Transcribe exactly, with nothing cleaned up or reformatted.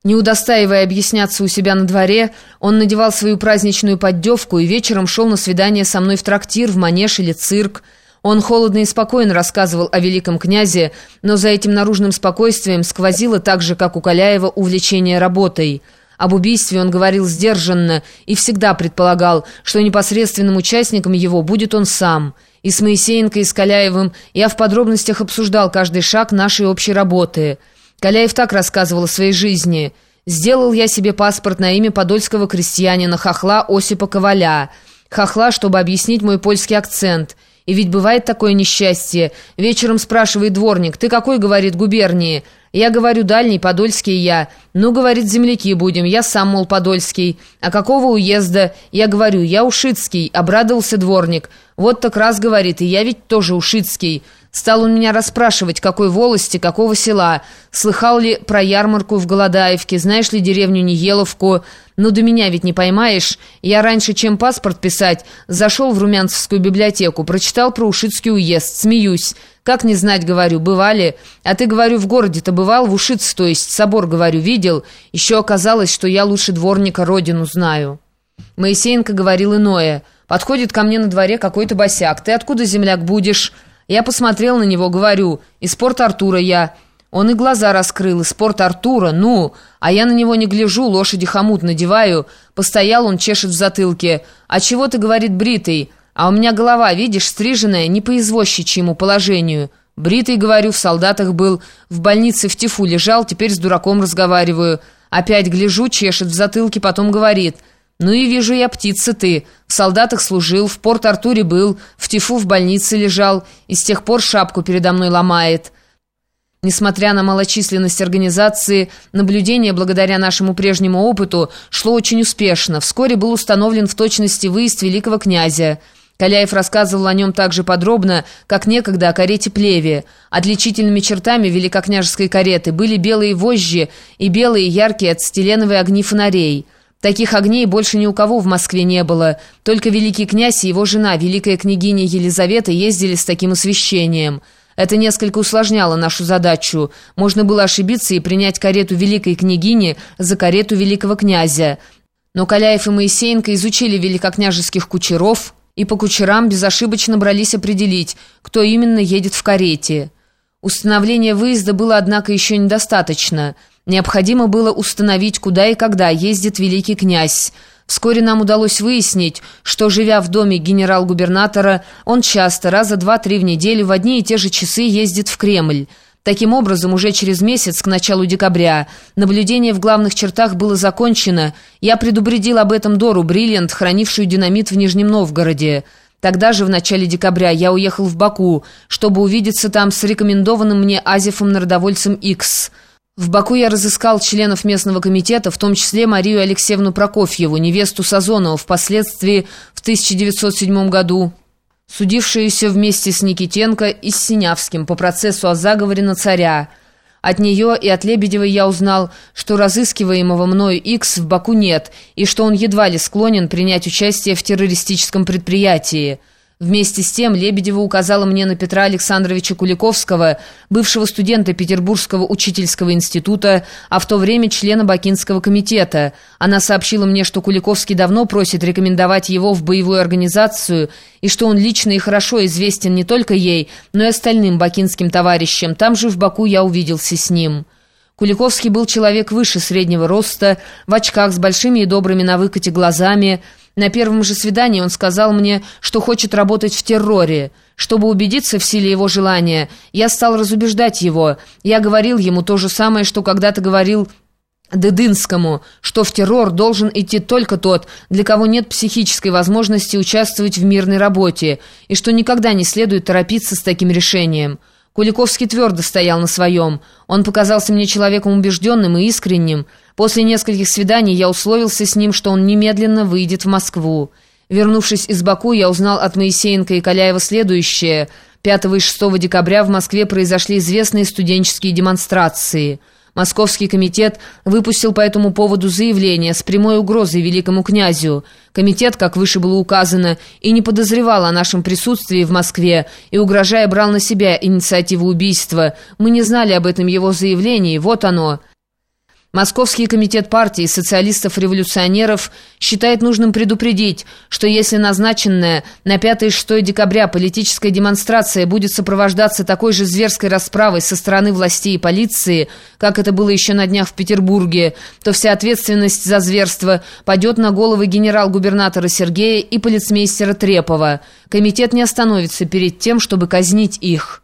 Не удостаивая объясняться у себя на дворе, он надевал свою праздничную поддевку и вечером шел на свидание со мной в трактир, в манеж или цирк. Он холодно и спокойно рассказывал о великом князе, но за этим наружным спокойствием сквозило так же, как у Каляева, увлечение работой. Об убийстве он говорил сдержанно и всегда предполагал, что непосредственным участником его будет он сам. И с Моисеенко, и с Каляевым я в подробностях обсуждал каждый шаг нашей общей работы. Каляев так рассказывал о своей жизни. «Сделал я себе паспорт на имя подольского крестьянина, хохла Осипа Коваля. Хохла, чтобы объяснить мой польский акцент. И ведь бывает такое несчастье. Вечером спрашивает дворник: «Ты какой, — говорит, — губернии?» Я говорю: «Дальний, подольский я». «Ну, — говорит, — земляки будем. Я сам, мол, подольский». «А какого уезда?» Я говорю: «Я ушицкий». Обрадовался дворник. «Вот так раз, — говорит, — и я ведь тоже ушицкий». Стал он меня расспрашивать, какой волости, какого села, слыхал ли про ярмарку в Голодаевке, знаешь ли деревню Ниеловку. Ну, до меня ведь не поймаешь. Я раньше, чем паспорт писать, зашел в Румянцевскую библиотеку, прочитал про Ушицкий уезд, смеюсь. Как не знать, говорю, бывали. А ты, говорю, в городе-то бывал, в Ушице, то есть, собор, говорю, видел. Еще оказалось, что я лучше дворника родину знаю. Моисеенко говорил иное. Подходит ко мне на дворе какой-то босяк. Ты откуда, земляк, будешь? Я посмотрел на него, говорю: «Из Порт-Артура я». Он и глаза раскрыл: «Из Порт-Артура, ну». А я на него не гляжу, лошади хомут надеваю. Постоял он, чешет в затылке. «А чего ты, — говорит, — бритый? А у меня голова, видишь, стриженная, не по извозчичьему положению». «Бритый, — говорю, — в солдатах был, в больнице в тифу лежал, теперь с дураком разговариваю». Опять гляжу, чешет в затылке, потом говорит: «Ну и вижу я, птица ты. В солдатах служил, в Порт-Артуре был, в тифу в больнице лежал, и с тех пор шапку передо мной ломает». Несмотря на малочисленность организации, наблюдение, благодаря нашему прежнему опыту, шло очень успешно. Вскоре был установлен в точности выезд великого князя. Каляев рассказывал о нем так же подробно, как некогда о карете Плеве. Отличительными чертами великокняжеской кареты были белые вожжи и белые яркие ацетиленовые огни фонарей. Таких огней больше ни у кого в Москве не было. Только великий князь и его жена, великая княгиня Елизавета, ездили с таким освещением. Это несколько усложняло нашу задачу. Можно было ошибиться и принять карету великой княгини за карету великого князя. Но Каляев и Моисеенко изучили великокняжеских кучеров и по кучерам безошибочно брались определить, кто именно едет в карете. Установление выезда было, однако, еще недостаточно. Необходимо было установить, куда и когда ездит великий князь. Вскоре нам удалось выяснить, что, живя в доме генерал-губернатора, он часто, раза два-три в неделю, в одни и те же часы ездит в Кремль. Таким образом, уже через месяц, к началу декабря, наблюдение в главных чертах было закончено. Я предупредил об этом Дору Бриллиант, хранившую динамит в Нижнем Новгороде. Тогда же, в начале декабря, я уехал в Баку, чтобы увидеться там с рекомендованным мне Азефом-народовольцем Икс. В Баку я разыскал членов местного комитета, в том числе Марию Алексеевну Прокофьеву, невесту Сазонова, впоследствии в тысяча девятьсот седьмом году, судившуюся вместе с Никитенко и с Синявским по процессу о заговоре на царя. От нее и от Лебедевой я узнал, что разыскиваемого мною Икс в Баку нет, и что он едва ли склонен принять участие в террористическом предприятии. Вместе с тем Лебедева указала мне на Петра Александровича Куликовского, бывшего студента Петербургского учительского института, а в то время члена Бакинского комитета. Она сообщила мне, что Куликовский давно просит рекомендовать его в боевую организацию, и что он лично и хорошо известен не только ей, но и остальным бакинским товарищам. Там же в Баку я увиделся с ним. Куликовский был человек выше среднего роста, в очках, с большими и добрыми на выкате глазами. На первом же свидании он сказал мне, что хочет работать в терроре. Чтобы убедиться в силе его желания, я стал разубеждать его. Я говорил ему то же самое, что когда-то говорил Дедынскому, что в террор должен идти только тот, для кого нет психической возможности участвовать в мирной работе, и что никогда не следует торопиться с таким решением. Куликовский твердо стоял на своем. Он показался мне человеком убежденным и искренним. После нескольких свиданий я условился с ним, что он немедленно выйдет в Москву. Вернувшись из Баку, я узнал от Моисеенко и Каляева следующее. пятого и шестого декабря в Москве произошли известные студенческие демонстрации. Московский комитет выпустил по этому поводу заявление с прямой угрозой великому князю. Комитет, как выше было указано, и не подозревал о нашем присутствии в Москве и, угрожая, брал на себя инициативу убийства. Мы не знали об этом его заявлении, вот оно. Московский комитет партии социалистов-революционеров считает нужным предупредить, что если назначенная на пятое и шестое декабря политическая демонстрация будет сопровождаться такой же зверской расправой со стороны властей и полиции, как это было еще на днях в Петербурге, то вся ответственность за зверство падет на головы генерал-губернатора Сергея и полицмейстера Трепова. Комитет не остановится перед тем, чтобы казнить их.